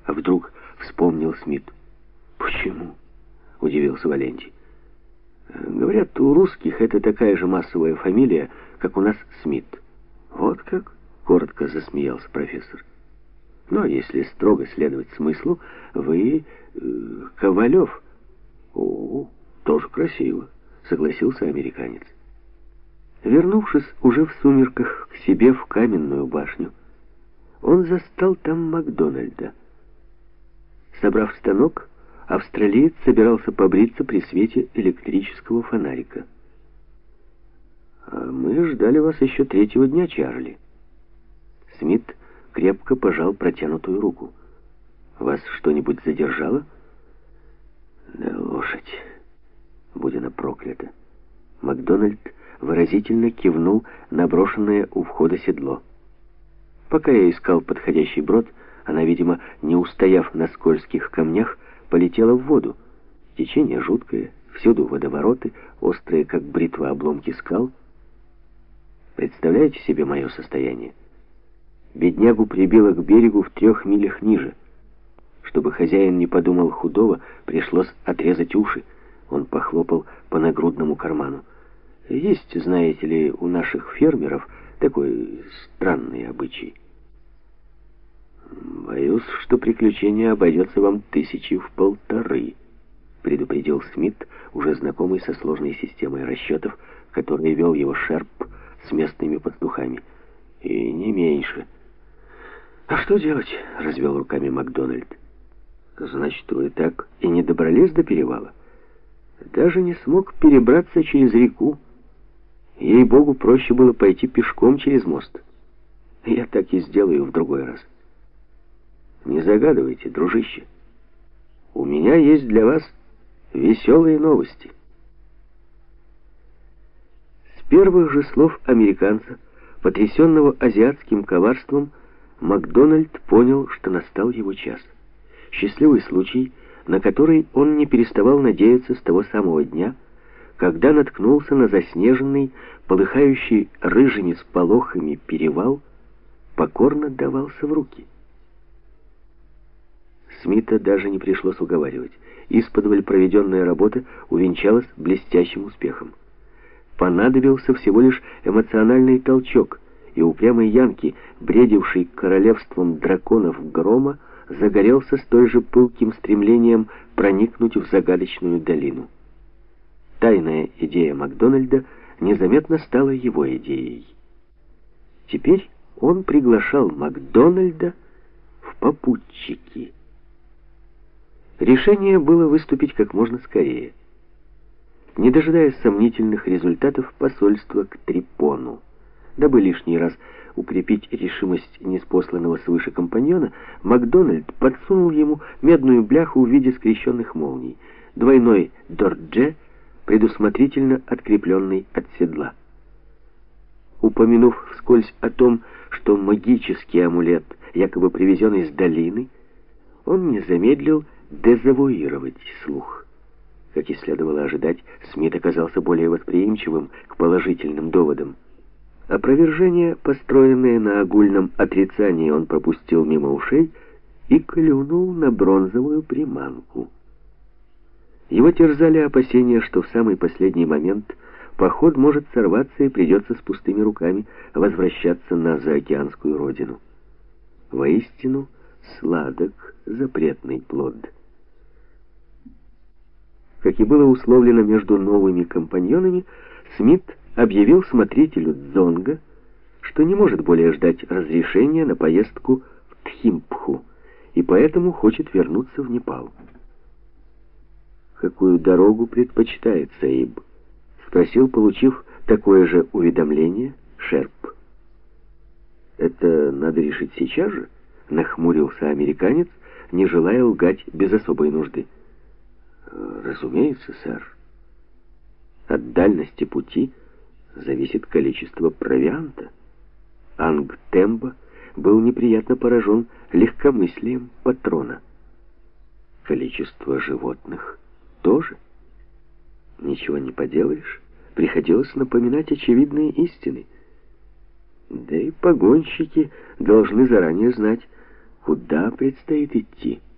А вдруг вспомнил Смит. «Почему?» — удивился Валентий. «Говорят, у русских это такая же массовая фамилия, как у нас Смит». «Вот как?» — коротко засмеялся профессор. «Ну, а если строго следовать смыслу, вы Ковалев». «О, тоже красиво», — согласился американец. Вернувшись уже в сумерках к себе в каменную башню, он застал там Макдональда. Собрав станок, австралиец собирался побриться при свете электрического фонарика. «А мы ждали вас еще 3-го дня, Чарли». Смит крепко пожал протянутую руку. «Вас что-нибудь задержало?» «Да лошадь, будь она проклята». Макдональд выразительно кивнул на брошенное у входа седло. Пока я искал подходящий брод, она, видимо, не устояв на скользких камнях, полетела в воду. Течение жуткое, всюду водовороты, острые, как бритва, обломки скал. Представляете себе мое состояние? Беднягу прибило к берегу в 3 милях ниже. Чтобы хозяин не подумал худого, пришлось отрезать уши. Он похлопал по нагрудному карману. Есть, знаете ли, у наших фермеров такой странный обычай. «Боюсь, что приключение обойдется вам 1,5 тысячи», предупредил Смит, уже знакомый со сложной системой расчетов, которой вел его Шерп с местными пастухами. «И не меньше». «А что делать?» — развел руками Макдональд. «Значит, вы так и не добрались до перевала? Даже не смог перебраться через реку. Ей-богу, проще было пойти пешком через мост. Я так и сделаю в другой раз. Не загадывайте, дружище. У меня есть для вас веселые новости». С первых же слов американца, потрясенного азиатским коварством, Макдональд понял, что настал его час. Счастливый случай, на который он не переставал надеяться с того самого дня, когда наткнулся на заснеженный, полыхающий рыжими сполохами перевал, покорно давался в руки. Смита даже не пришлось уговаривать. Исподволь проведенная работа увенчалась блестящим успехом. Понадобился всего лишь эмоциональный толчок, и упрямый Янки, бредивший королевством драконов грома, загорелся столь же пылким стремлением проникнуть в загадочную долину. Тайная идея Макдональда незаметно стала его идеей. Теперь он приглашал Макдональда в попутчики. Решение было выступить как можно скорее. Не дожидаясь сомнительных результатов посольства к Трипону, дабы лишний раз укрепить решимость неспосланного свыше компаньона, Макдональд подсунул ему медную бляху в виде скрещенных молний, двойной дордже, предусмотрительно открепленный от седла. Упомянув вскользь о том, что магический амулет якобы привезен из долины, он не замедлил дезавуировать слух. Как и следовало ожидать, Смит оказался более восприимчивым к положительным доводам. Опровержение, построенное на огульном отрицании, он пропустил мимо ушей и клюнул на бронзовую приманку. Его терзали опасения, что в самый последний момент поход может сорваться и придется с пустыми руками возвращаться на заокеанскую родину. Воистину, сладок запретный плод. Как и было условлено между новыми компаньонами, Смит объявил смотрителю Дзонга, что не может более ждать разрешения на поездку в Тхимпху, и поэтому хочет вернуться в Непал. «Какую дорогу предпочитает Саиб?» — спросил, получив такое же уведомление, Шерп. «Это надо решить сейчас же?» — нахмурился американец, не желая лгать без особой нужды. «Разумеется, сэр. От дальности пути зависит количество провианта». Ангтемба был неприятно поражен легкомыслием патрона. «Количество животных тоже. Ничего не поделаешь, приходилось напоминать очевидные истины. Да и погонщики должны заранее знать, Куда предстоит идти?